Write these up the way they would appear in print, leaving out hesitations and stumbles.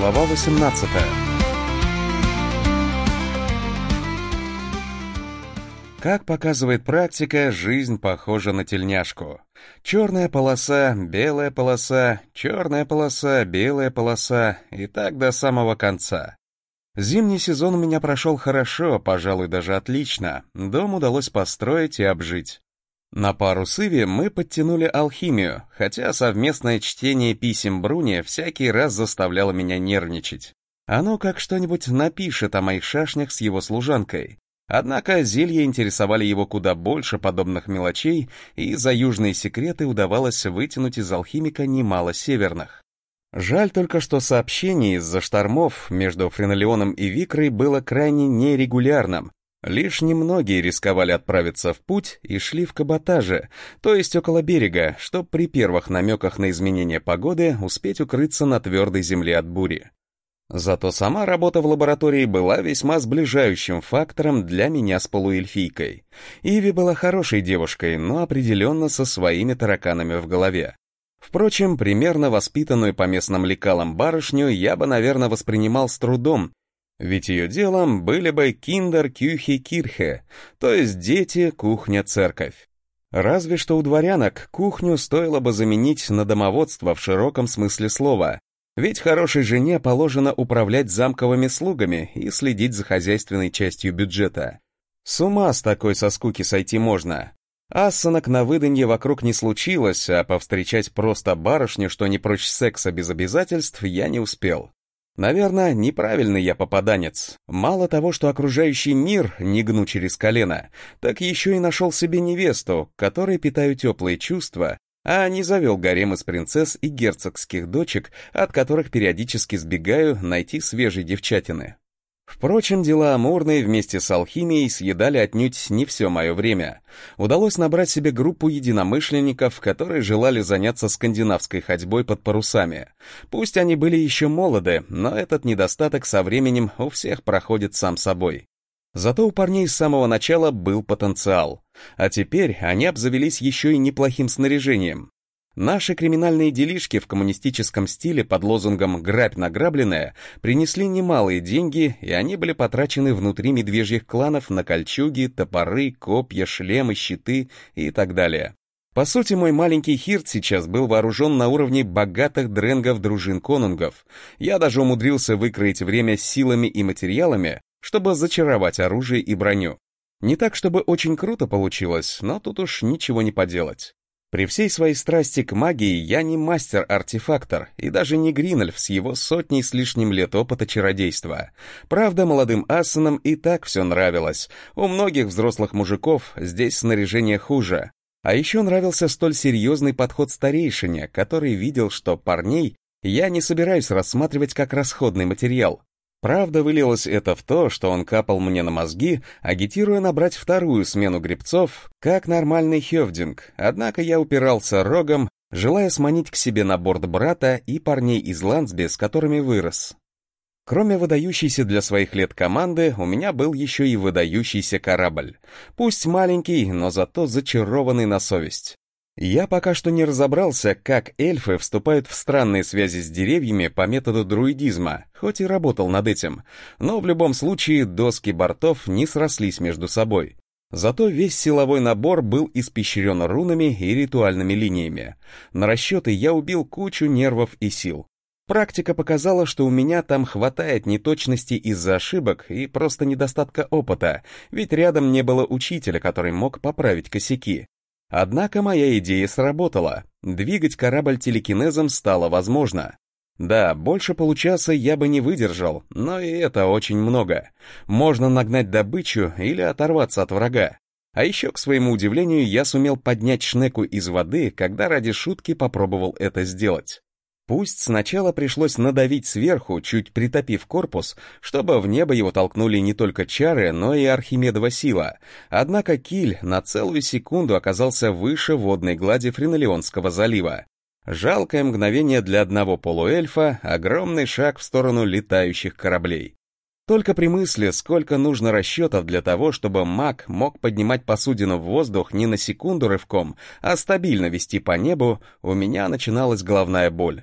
Глава 18. Как показывает практика, жизнь похожа на тельняшку. Черная полоса, белая полоса, черная полоса, белая полоса, и так до самого конца. Зимний сезон у меня прошел хорошо, пожалуй, даже отлично. Дом удалось построить и обжить. На пару с Иви мы подтянули алхимию, хотя совместное чтение писем Бруни всякий раз заставляло меня нервничать. Оно как что-нибудь напишет о моих шашнях с его служанкой. Однако зелья интересовали его куда больше подобных мелочей, и за южные секреты удавалось вытянуть из алхимика немало северных. Жаль только, что сообщение из-за штормов между Френолеоном и Викрой было крайне нерегулярным. Лишь немногие рисковали отправиться в путь и шли в каботаже, то есть около берега, чтобы при первых намеках на изменение погоды успеть укрыться на твердой земле от бури. Зато сама работа в лаборатории была весьма сближающим фактором для меня с полуэльфийкой. Иви была хорошей девушкой, но определенно со своими тараканами в голове. Впрочем, примерно воспитанную по местным лекалам барышню я бы, наверное, воспринимал с трудом, ведь ее делом были бы киндер, кюхи, кирхе, то есть дети, кухня, церковь. Разве что у дворянок кухню стоило бы заменить на домоводство в широком смысле слова, ведь хорошей жене положено управлять замковыми слугами и следить за хозяйственной частью бюджета. С ума с такой со скуки сойти можно. Ассанок на выданье вокруг не случилось, а повстречать просто барышню, что не прочь секса без обязательств, я не успел. Наверное, неправильный я попаданец. Мало того, что окружающий мир не гну через колено, так еще и нашел себе невесту, которой питаю теплые чувства, а не завел гарем из принцесс и герцогских дочек, от которых периодически сбегаю найти свежей девчатины. Впрочем, дела амурные вместе с алхимией съедали отнюдь не все мое время. Удалось набрать себе группу единомышленников, которые желали заняться скандинавской ходьбой под парусами. Пусть они были еще молоды, но этот недостаток со временем у всех проходит сам собой. Зато у парней с самого начала был потенциал. А теперь они обзавелись еще и неплохим снаряжением. Наши криминальные делишки в коммунистическом стиле под лозунгом «грабь награбленное» принесли немалые деньги, и они были потрачены внутри медвежьих кланов на кольчуги, топоры, копья, шлемы, щиты и так далее. По сути, мой маленький Хирт сейчас был вооружен на уровне богатых дренгов дружин конунгов. Я даже умудрился выкроить время силами и материалами, чтобы зачаровать оружие и броню. Не так, чтобы очень круто получилось, но тут уж ничего не поделать. При всей своей страсти к магии я не мастер-артефактор и даже не Гринольф с его сотней с лишним лет опыта чародейства. Правда, молодым ассанам и так все нравилось. У многих взрослых мужиков здесь снаряжение хуже. А еще нравился столь серьезный подход старейшине, который видел, что парней я не собираюсь рассматривать как расходный материал. Правда, вылилось это в то, что он капал мне на мозги, агитируя набрать вторую смену гребцов, как нормальный хёвдинг, однако я упирался рогом, желая сманить к себе на борт брата и парней из Лансби, с которыми вырос. Кроме выдающейся для своих лет команды, у меня был еще и выдающийся корабль. Пусть маленький, но зато зачарованный на совесть. Я пока что не разобрался, как эльфы вступают в странные связи с деревьями по методу друидизма, хоть и работал над этим, но в любом случае доски бортов не срослись между собой. Зато весь силовой набор был испещрен рунами и ритуальными линиями. На расчеты я убил кучу нервов и сил. Практика показала, что у меня там хватает неточностей из-за ошибок и просто недостатка опыта, ведь рядом не было учителя, который мог поправить косяки. Однако моя идея сработала. Двигать корабль телекинезом стало возможно. Да, больше получаса я бы не выдержал, но и это очень много. Можно нагнать добычу или оторваться от врага. А еще, к своему удивлению, я сумел поднять шнеку из воды, когда ради шутки попробовал это сделать. Пусть сначала пришлось надавить сверху, чуть притопив корпус, чтобы в небо его толкнули не только чары, но и Архимедова сила, однако киль на целую секунду оказался выше водной глади Френолеонского залива. Жалкое мгновение для одного полуэльфа, огромный шаг в сторону летающих кораблей. Только при мысли, сколько нужно расчетов для того, чтобы маг мог поднимать посудину в воздух не на секунду рывком, а стабильно вести по небу, у меня начиналась головная боль.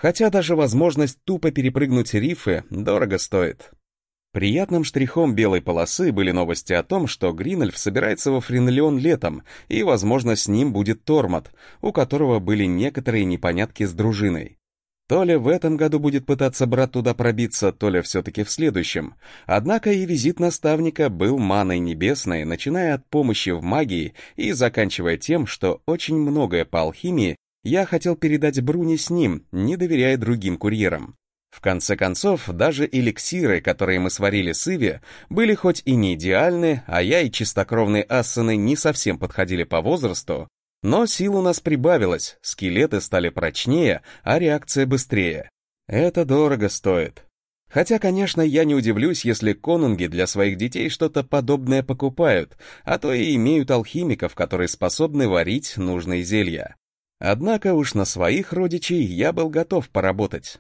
Хотя даже возможность тупо перепрыгнуть рифы дорого стоит. Приятным штрихом белой полосы были новости о том, что Гринольф собирается во Френлион летом, и, возможно, с ним будет Тормот, у которого были некоторые непонятки с дружиной. То ли в этом году будет пытаться брат туда пробиться, то ли все-таки в следующем. Однако и визит наставника был маной небесной, начиная от помощи в магии и заканчивая тем, что очень многое по алхимии я хотел передать Бруне с ним, не доверяя другим курьерам. В конце концов, даже эликсиры, которые мы сварили с Иви, были хоть и не идеальны, а я и чистокровные ассаны не совсем подходили по возрасту, но сил у нас прибавилось, скелеты стали прочнее, а реакция быстрее. Это дорого стоит. Хотя, конечно, я не удивлюсь, если конунги для своих детей что-то подобное покупают, а то и имеют алхимиков, которые способны варить нужные зелья. Однако уж на своих родичей я был готов поработать.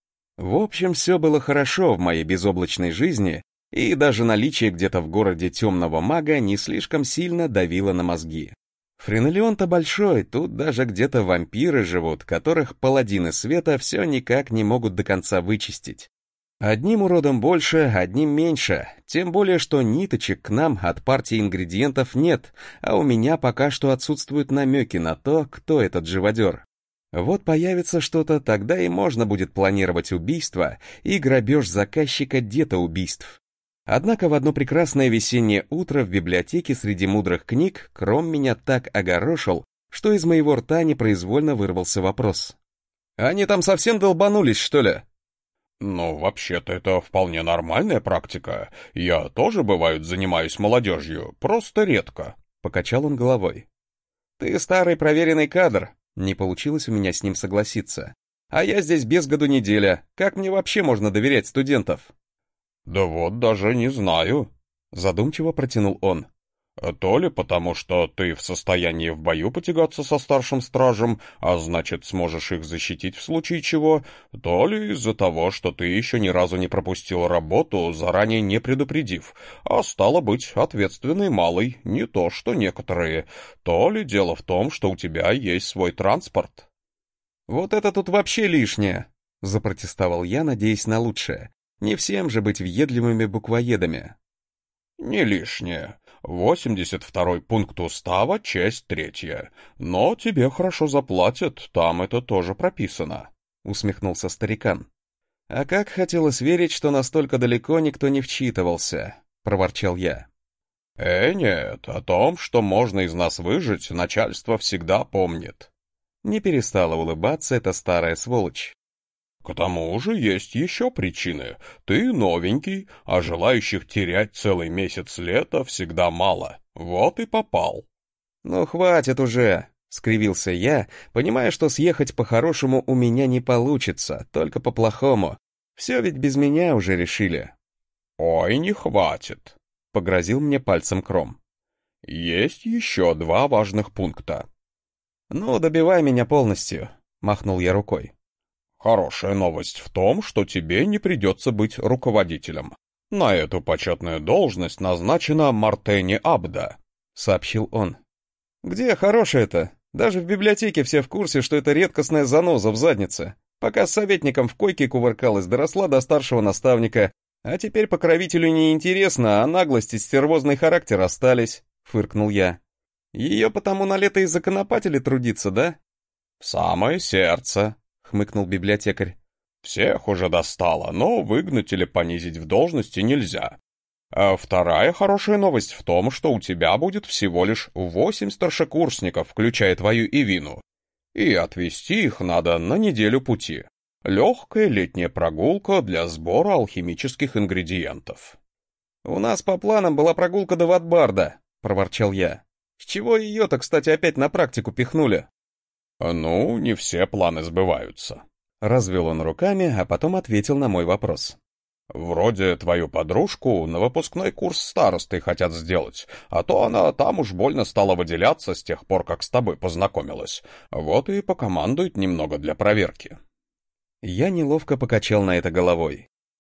В общем, все было хорошо в моей безоблачной жизни, и даже наличие где-то в городе темного мага не слишком сильно давило на мозги. Френлион-то большой, тут даже где-то вампиры живут, которых паладины света все никак не могут до конца вычистить. Одним уродом больше, одним меньше, тем более, что ниточек к нам от партии ингредиентов нет, а у меня пока что отсутствуют намеки на то, кто этот живодер. Вот появится что-то, тогда и можно будет планировать убийство и грабеж заказчика детоубийств. Однако в одно прекрасное весеннее утро в библиотеке среди мудрых книг Кром меня так огорошил, что из моего рта непроизвольно вырвался вопрос. «Они там совсем долбанулись, что ли?» «Ну, вообще-то это вполне нормальная практика. Я тоже, бывает, занимаюсь молодежью, просто редко», — покачал он головой. «Ты старый проверенный кадр», — не получилось у меня с ним согласиться. «А я здесь без году неделя. Как мне вообще можно доверять студентов?» «Да вот даже не знаю», — задумчиво протянул он. «То ли потому, что ты в состоянии в бою потягаться со старшим стражем, а значит, сможешь их защитить в случае чего, то ли из-за того, что ты еще ни разу не пропустил работу, заранее не предупредив, а стало быть, ответственный малый, не то что некоторые, то ли дело в том, что у тебя есть свой транспорт». «Вот это тут вообще лишнее», — запротестовал я, надеясь на лучшее. «Не всем же быть въедливыми буквоедами». «Не лишнее. 82-й пункт устава, часть 3. Но тебе хорошо заплатят, там это тоже прописано», — усмехнулся старикан. «А как хотелось верить, что настолько далеко никто не вчитывался», — проворчал я. Нет, о том, что можно из нас выжить, начальство всегда помнит». Не перестала улыбаться эта старая сволочь. «К тому же есть еще причины. Ты новенький, а желающих терять целый месяц лета всегда мало. Вот и попал». «Ну хватит уже», — скривился я, понимая, что съехать по-хорошему у меня не получится, только по-плохому. Все ведь без меня уже решили. «Ой, не хватит», — погрозил мне пальцем Кром. «Есть еще 2 важных пункта». «Ну, добивай меня полностью», — махнул я рукой. «Хорошая новость в том, что тебе не придется быть руководителем. На эту почетную должность назначена Мартени Абда», — сообщил он. «Где хорошая-то? Даже в библиотеке все в курсе, что это редкостная заноза в заднице. Пока с советником в койке кувыркалась, доросла до старшего наставника. А теперь покровителю не интересно, а наглость и стервозный характер остались», — фыркнул я. «Ее потому на лето и законопатили трудиться, да?» «В самое сердце», — хмыкнул библиотекарь. «Всех уже достало, но выгнать или понизить в должности нельзя. А вторая хорошая новость в том, что у тебя будет всего лишь 8 старшекурсников, включая твою Ивину. И отвезти их надо на неделю пути. Легкая летняя прогулка для сбора алхимических ингредиентов». «У нас по планам была прогулка до Ватбарда», — проворчал я. «С чего ее-то, кстати, опять на практику пихнули?» «Ну, не все планы сбываются», — развел он руками, а потом ответил на мой вопрос. «Вроде твою подружку на выпускной курс старосты хотят сделать, а то она там уж больно стала выделяться с тех пор, как с тобой познакомилась. Вот и покомандует немного для проверки». Я неловко покачал на это головой.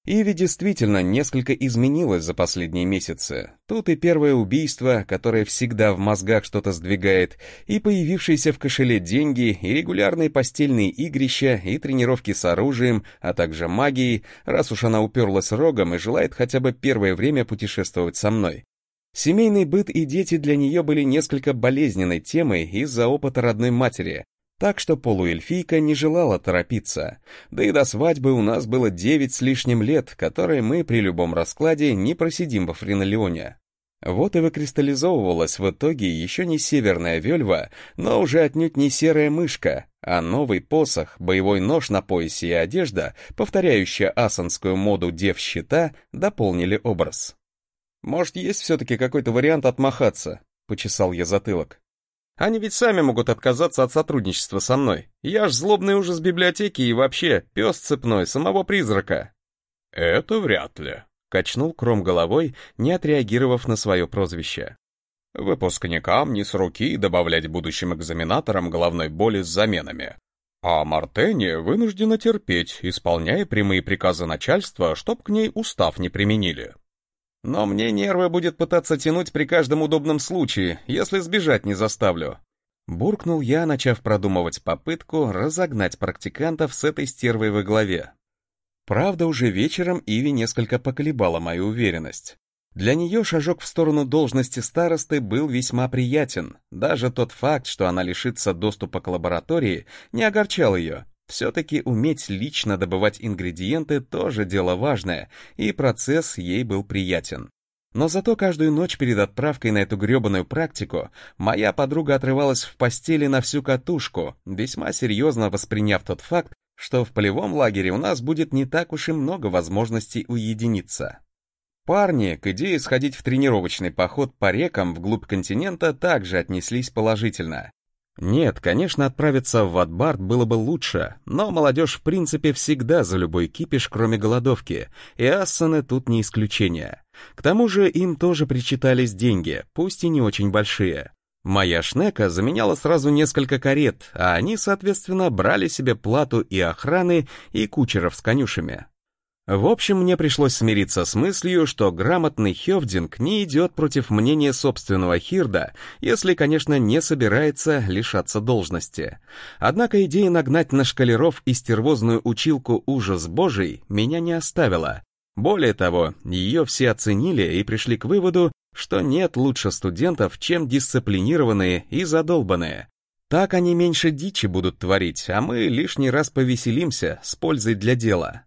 Иви действительно несколько изменилась за последние месяцы. Тут и первое убийство, которое всегда в мозгах что-то сдвигает, и появившиеся в кошеле деньги, и регулярные постельные игрища, и тренировки с оружием, а также магией, раз уж она уперлась рогом и желает хотя бы первое время путешествовать со мной. Семейный быт и дети для нее были несколько болезненной темой из-за опыта родной матери, так что полуэльфийка не желала торопиться. Да и до свадьбы у нас было 9 с лишним лет, которые мы при любом раскладе не просидим во Френолеоне. Вот и выкристаллизовывалась в итоге еще не северная вельва, но уже отнюдь не серая мышка, а новый посох, боевой нож на поясе и одежда, повторяющая асанскую моду дев-щита, дополнили образ. «Может, есть все-таки какой-то вариант отмахаться?» — почесал я затылок. «Они ведь сами могут отказаться от сотрудничества со мной. Я ж злобный ужас библиотеки и вообще пес цепной самого призрака». «Это вряд ли», — качнул Кром головой, не отреагировав на свое прозвище. «Выпускникам не с руки добавлять будущим экзаменаторам головной боли с заменами. А Мартене вынуждена терпеть, исполняя прямые приказы начальства, чтоб к ней устав не применили». «Но мне нервы будет пытаться тянуть при каждом удобном случае, если сбежать не заставлю». Буркнул я, начав продумывать попытку разогнать практикантов с этой стервой во главе. Правда, уже вечером Иви несколько поколебала мою уверенность. Для нее шажок в сторону должности старосты был весьма приятен. Даже тот факт, что она лишится доступа к лаборатории, не огорчал ее. Все-таки уметь лично добывать ингредиенты тоже дело важное, и процесс ей был приятен. Но зато каждую ночь перед отправкой на эту гребаную практику моя подруга отрывалась в постели на всю катушку, весьма серьезно восприняв тот факт, что в полевом лагере у нас будет не так уж и много возможностей уединиться. Парни к идее сходить в тренировочный поход по рекам вглубь континента также отнеслись положительно. Нет, конечно, отправиться в Ватбард было бы лучше, но молодежь в принципе всегда за любой кипиш, кроме голодовки, и ассаны тут не исключение. К тому же им тоже причитались деньги, пусть и не очень большие. Моя шнека заменяла сразу несколько карет, а они, соответственно, брали себе плату и охраны, и кучеров с конюшами. В общем, мне пришлось смириться с мыслью, что грамотный хёвдинг не идет против мнения собственного хирда, если, конечно, не собирается лишаться должности. Однако идея нагнать на шкалеров и стервозную училку ужас божий меня не оставила. Более того, ее все оценили и пришли к выводу, что нет лучше студентов, чем дисциплинированные и задолбанные. Так они меньше дичи будут творить, а мы лишний раз повеселимся с пользой для дела.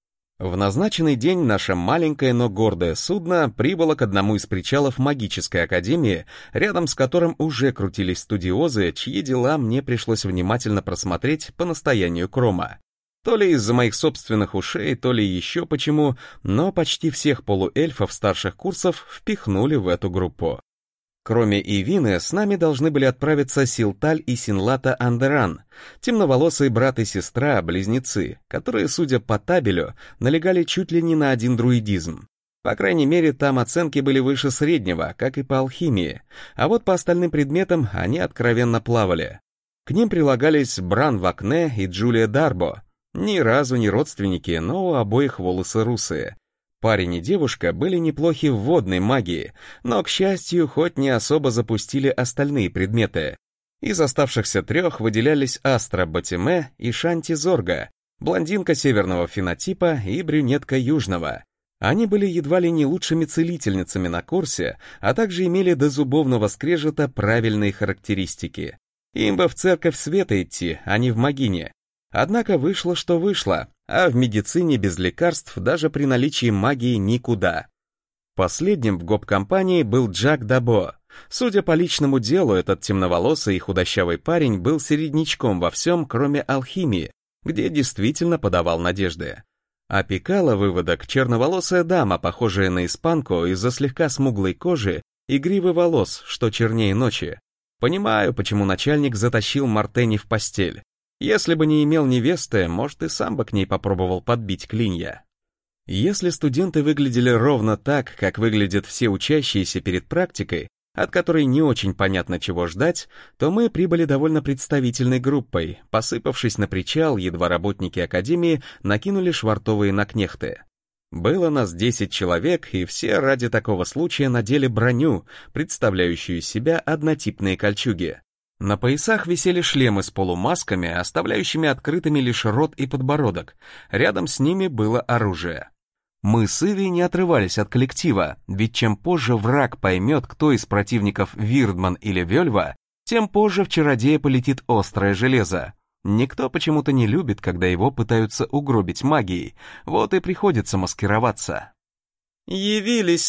В назначенный день наше маленькое, но гордое судно прибыло к одному из причалов магической академии, рядом с которым уже крутились студиозы, чьи дела мне пришлось внимательно просмотреть по настоянию Крома. То ли из-за моих собственных ушей, то ли еще почему, но почти всех полуэльфов старших курсов впихнули в эту группу. Кроме Ивины, с нами должны были отправиться Силталь и Синлата Андеран, темноволосые брат и сестра, близнецы, которые, судя по табелю, налегали чуть ли не на один друидизм. По крайней мере, там оценки были выше среднего, как и по алхимии, а вот по остальным предметам они откровенно плавали. К ним прилагались Бран Вакне и Джулия Дарбо, ни разу не родственники, но у обоих волосы русые. Парень и девушка были неплохи в водной магии, но, к счастью, хоть не особо запустили остальные предметы. Из оставшихся трех выделялись Астра Батиме и Шанти Зорга, блондинка северного фенотипа и брюнетка южного. Они были едва ли не лучшими целительницами на курсе, а также имели до зубовного скрежета правильные характеристики. Им бы в церковь света идти, а не в могине. Однако вышло, что вышло, а в медицине без лекарств даже при наличии магии никуда. Последним в гоп-компании был Джак Дабо. Судя по личному делу, этот темноволосый и худощавый парень был середнячком во всем, кроме алхимии, где действительно подавал надежды. Опекала выводок черноволосая дама, похожая на испанку из-за слегка смуглой кожи и гривы волос, что чернее ночи. Понимаю, почему начальник затащил Мартени в постель. Если бы не имел невесты, может, и сам бы к ней попробовал подбить клинья. Если студенты выглядели ровно так, как выглядят все учащиеся перед практикой, от которой не очень понятно, чего ждать, то мы прибыли довольно представительной группой. Посыпавшись на причал, едва работники академии накинули швартовые на кнехты. Было нас 10 человек, и все ради такого случая надели броню, представляющую из себя однотипные кольчуги. На поясах висели шлемы с полумасками, оставляющими открытыми лишь рот и подбородок. Рядом с ними было оружие. Мы с Иви не отрывались от коллектива, ведь чем позже враг поймет, кто из противников Вирдман или Вельва, тем позже в чародея полетит острое железо. Никто почему-то не любит, когда его пытаются угробить магией, вот и приходится маскироваться. «Явились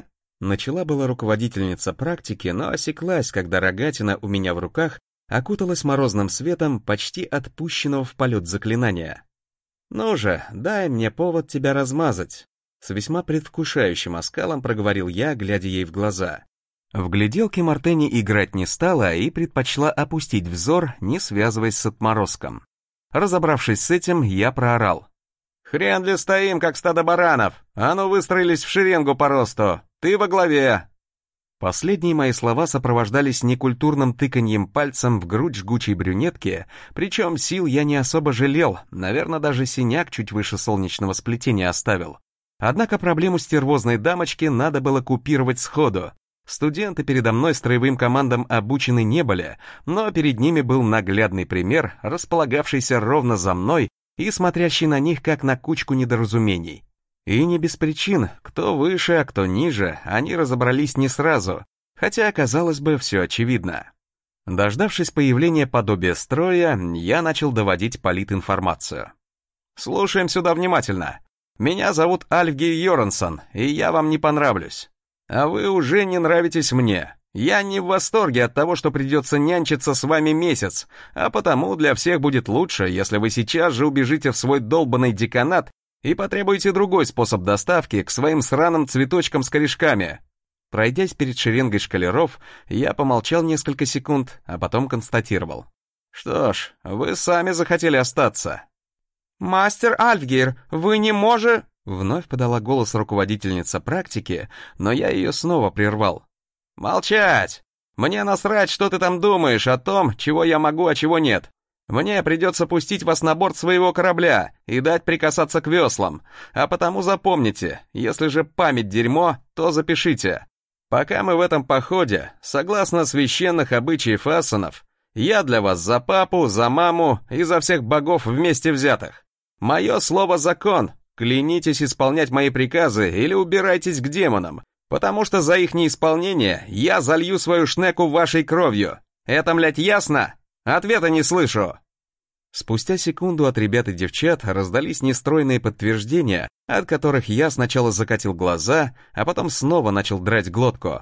начала была руководительница практики, но осеклась, когда рогатина у меня в руках окуталась морозным светом почти отпущенного в полет заклинания. «Ну же, дай мне повод тебя размазать», — с весьма предвкушающим оскалом проговорил я, глядя ей в глаза. В гляделки Мартени играть не стала и предпочла опустить взор, не связываясь с отморозком. Разобравшись с этим, я проорал: «Хрен ли стоим, как стадо баранов? А ну выстроились в шеренгу по росту! Ты во главе!» Последние мои слова сопровождались некультурным тыканьем пальцем в грудь жгучей брюнетки, причем сил я не особо жалел, наверное, даже синяк чуть выше солнечного сплетения оставил. Однако проблему стервозной дамочки надо было купировать сходу. Студенты передо мной строевым командам обучены не были, но перед ними был наглядный пример, располагавшийся ровно за мной и смотрящий на них как на кучку недоразумений. И не без причин, кто выше, а кто ниже, они разобрались не сразу, хотя, казалось бы, все очевидно. Дождавшись появления подобия строя, я начал доводить политинформацию. «Слушаем сюда внимательно. Меня зовут Альфгейр Йорансон, и я вам не понравлюсь. А вы уже не нравитесь мне. Я не в восторге от того, что придется нянчиться с вами месяц, а потому для всех будет лучше, если вы сейчас же убежите в свой долбанный деканат и потребуете другой способ доставки к своим сраным цветочкам с корешками». Пройдясь перед шеренгой школяров, я помолчал несколько секунд, а потом констатировал: «Что ж, вы сами захотели остаться». «Мастер Альфгейр, вы не можете...» Вновь подала голос руководительница практики, но я ее снова прервал. «Молчать! Мне насрать, что ты там думаешь о том, чего я могу, а чего нет. Мне придется пустить вас на борт своего корабля и дать прикасаться к веслам, а потому запомните, если же память дерьмо, то запишите. Пока мы в этом походе, согласно священных обычаев ассанов, я для вас за папу, за маму и за всех богов вместе взятых. Мое слово закон. Клянитесь исполнять мои приказы или убирайтесь к демонам, потому что за их неисполнение я залью свою шнеку вашей кровью. Это, млядь, ясно? Ответа не слышу». Спустя секунду от ребят и девчат раздались нестройные подтверждения, от которых я сначала закатил глаза, а потом снова начал драть глотку.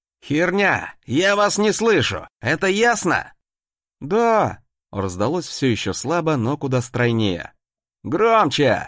«Херня! Я вас не слышу! Это ясно?» «Да!» — раздалось все еще слабо, но куда стройнее. «Громче!»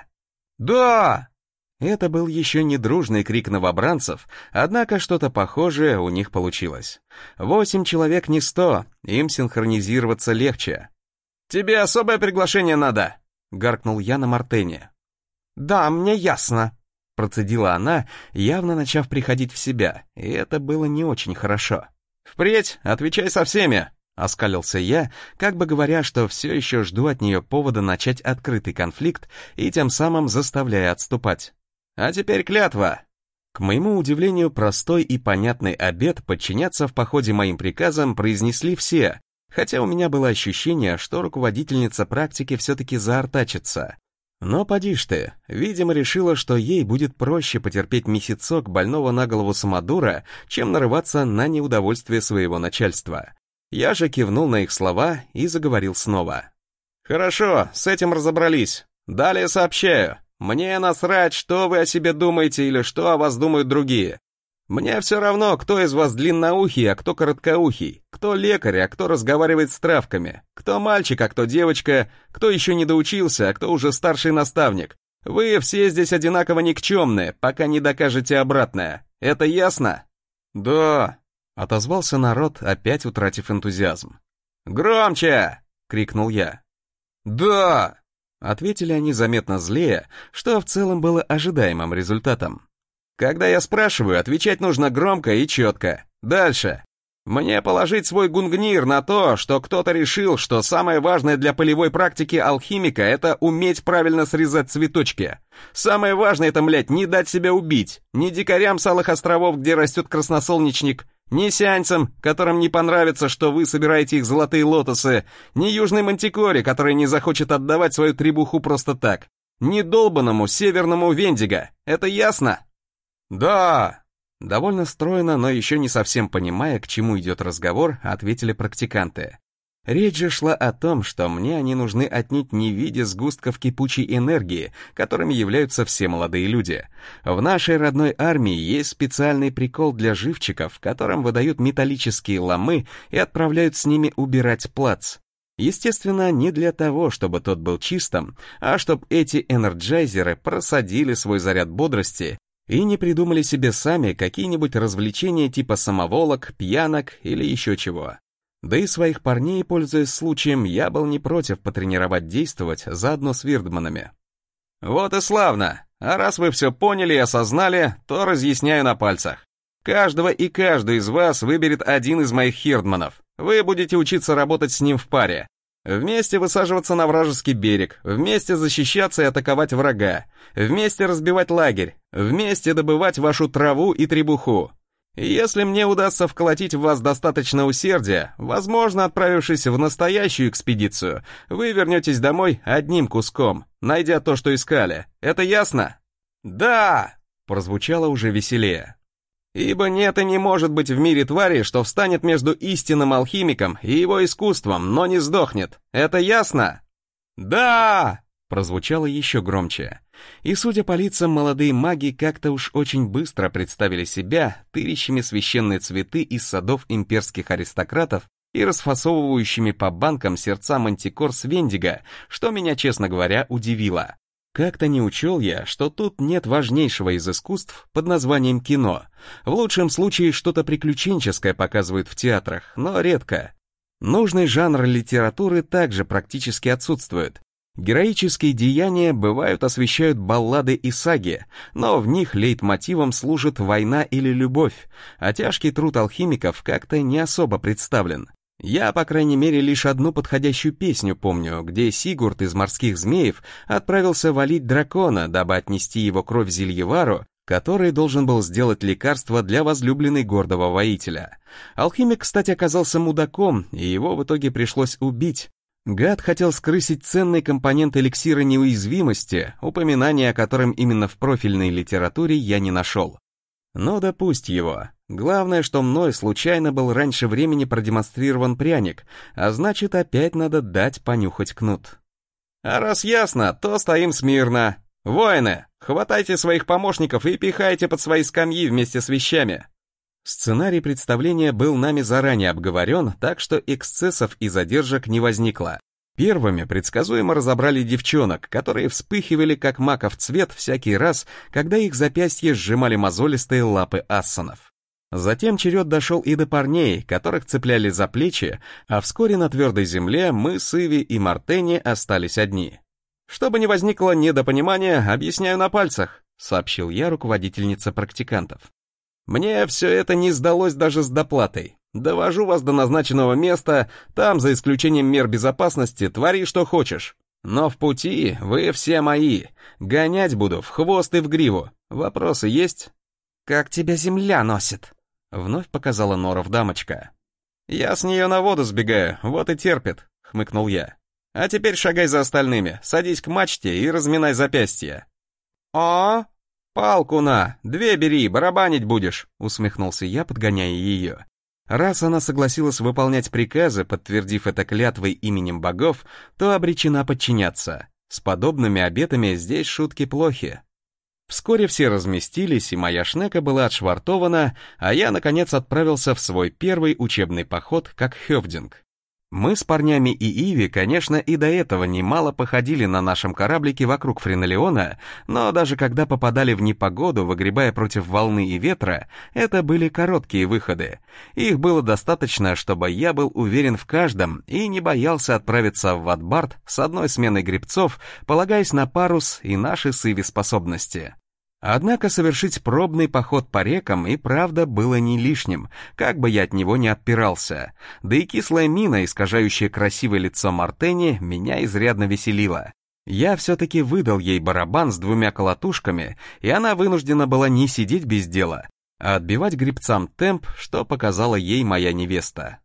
«Да!» Это был еще не дружный крик новобранцев, однако что-то похожее у них получилось. 8 человек не 100, им синхронизироваться легче. «Тебе особое приглашение надо!» — гаркнул я на Мартене. «Да, мне ясно», — процедила она, явно начав приходить в себя, и это было не очень хорошо. «Впредь отвечай со всеми!» — оскалился я, как бы говоря, что все еще жду от нее повода начать открытый конфликт и тем самым заставляя отступать. «А теперь клятва!» К моему удивлению, простой и понятный обет подчиняться в походе моим приказам произнесли все, хотя у меня было ощущение, что руководительница практики все-таки заортачится. Но поди ж ты, видимо, решила, что ей будет проще потерпеть месяцок больного на голову самодура, чем нарываться на неудовольствие своего начальства. Я же кивнул на их слова и заговорил снова. «Хорошо, с этим разобрались. Далее сообщаю. Мне насрать, что вы о себе думаете или что о вас думают другие. Мне все равно, кто из вас длинноухий, а кто короткоухий, кто лекарь, а кто разговаривает с травками, кто мальчик, а кто девочка, кто еще не доучился, а кто уже старший наставник. Вы все здесь одинаково никчемные, пока не докажете обратное. Это ясно?» «Да», — отозвался народ, опять утратив энтузиазм. «Громче!» — крикнул я. «Да!» — ответили они заметно злее, что в целом было ожидаемым результатом. «Когда я спрашиваю, отвечать нужно громко и четко. Дальше. Мне положить свой гунгнир на то, что кто-то решил, что самое важное для полевой практики алхимика — это уметь правильно срезать цветочки. Самое важное — это, млядь, не дать себя убить. Ни дикарям с Алых островов, где растет красносолнечник, ни сеансам, которым не понравится, что вы собираете их золотые лотосы, ни южной мантикоре, которая не захочет отдавать свою требуху просто так, ни долбанному северному Вендиго. Это ясно? Да. Довольно стройно, но еще не совсем понимая, к чему идет разговор, ответили практиканты. Речь же шла о том, что мне они нужны отнюдь не в виде сгустков кипучей энергии, которыми являются все молодые люди. В нашей родной армии есть специальный прикол для живчиков, которым выдают металлические ломы и отправляют с ними убирать плац. Естественно, не для того, чтобы тот был чистым, а чтобы эти энерджайзеры просадили свой заряд бодрости и не придумали себе сами какие-нибудь развлечения типа самоволок, пьянок или еще чего. Да и своих парней, пользуясь случаем, я был не против потренировать действовать заодно с вирдманами. Вот и славно. А раз вы все поняли и осознали, то разъясняю на пальцах. Каждого и каждый из вас выберет один из моих хирдманов. Вы будете учиться работать с ним в паре. Вместе высаживаться на вражеский берег, вместе защищаться и атаковать врага, вместе разбивать лагерь, вместе добывать вашу траву и требуху. И если мне удастся вколотить в вас достаточно усердия, возможно, отправившись в настоящую экспедицию, вы вернетесь домой одним куском, найдя то, что искали. Это ясно? Да! Прозвучало уже веселее. Ибо нет и не может быть в мире твари, что встанет между истинным алхимиком и его искусством, но не сдохнет. Это ясно? Да! Прозвучало еще громче. И, судя по лицам, молодые маги как-то уж очень быстро представили себя тырящими священные цветы из садов имперских аристократов и расфасовывающими по банкам сердца мантикор с Вендиго, что меня, честно говоря, удивило. Как-то не учел я, что тут нет важнейшего из искусств под названием кино. В лучшем случае что-то приключенческое показывают в театрах, но редко. Нужный жанр литературы также практически отсутствует. Героические деяния бывают освещают баллады и саги, но в них лейтмотивом служит война или любовь, а тяжкий труд алхимиков как-то не особо представлен. Я, по крайней мере, лишь одну подходящую песню помню, где Сигурд из «Морских змеев» отправился валить дракона, дабы отнести его кровь Зельевару, который должен был сделать лекарство для возлюбленной гордого воителя. Алхимик, кстати, оказался мудаком, и его в итоге пришлось убить. Гад хотел скрысить ценный компонент эликсира неуязвимости, упоминания о котором именно в профильной литературе я не нашел. Но да пусть его. Главное, что мной случайно был раньше времени продемонстрирован пряник, а значит, опять надо дать понюхать кнут. А раз ясно, то стоим смирно. Воины, хватайте своих помощников и пихайте под свои скамьи вместе с вещами. Сценарий представления был нами заранее обговорен, так что эксцессов и задержек не возникло. Первыми предсказуемо разобрали девчонок, которые вспыхивали как маков цвет всякий раз, когда их запястья сжимали мозолистые лапы ассанов. Затем черед дошел и до парней, которых цепляли за плечи, а вскоре на твердой земле мы с Иви и Мартени остались одни. «Чтобы не возникло недопонимания, объясняю на пальцах», сообщил я руководительнице практикантов. «Мне все это не сдалось даже с доплатой. Довожу вас до назначенного места, там, за исключением мер безопасности, твори что хочешь. Но в пути вы все мои. Гонять буду в хвост и в гриву. Вопросы есть?» «Как тебя земля носит?» Вновь показала Норов дамочка. «Я с нее на воду сбегаю, вот и терпит», — хмыкнул я. «А теперь шагай за остальными, садись к мачте и разминай запястья». «А? Палку на, 2 бери, барабанить будешь», — усмехнулся я, подгоняя ее. Раз она согласилась выполнять приказы, подтвердив это клятвой именем богов, то обречена подчиняться. С подобными обетами здесь шутки плохи. Вскоре все разместились, и моя шнека была отшвартована, а я, наконец, отправился в свой первый учебный поход как хёвдинг. Мы с парнями и Иви, конечно, и до этого немало походили на нашем кораблике вокруг Френолеона, но даже когда попадали в непогоду, выгребая против волны и ветра, это были короткие выходы. Их было достаточно, чтобы я был уверен в каждом и не боялся отправиться в Ватбард с одной сменой гребцов, полагаясь на парус и наши с Иви способности. Однако совершить пробный поход по рекам и правда было не лишним, как бы я от него не отпирался. Да и кислая мина, искажающая красивое лицо Мартени, меня изрядно веселила. Я все-таки выдал ей барабан с 2 колотушками, и она вынуждена была не сидеть без дела, а отбивать гребцам темп, что показала ей моя невеста.